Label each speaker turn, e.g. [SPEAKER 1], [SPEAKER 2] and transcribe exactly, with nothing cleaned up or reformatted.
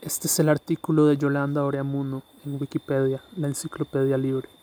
[SPEAKER 1] Este es el artículo de Yolanda Oreamuno en Wikipedia, la enciclopedia libre.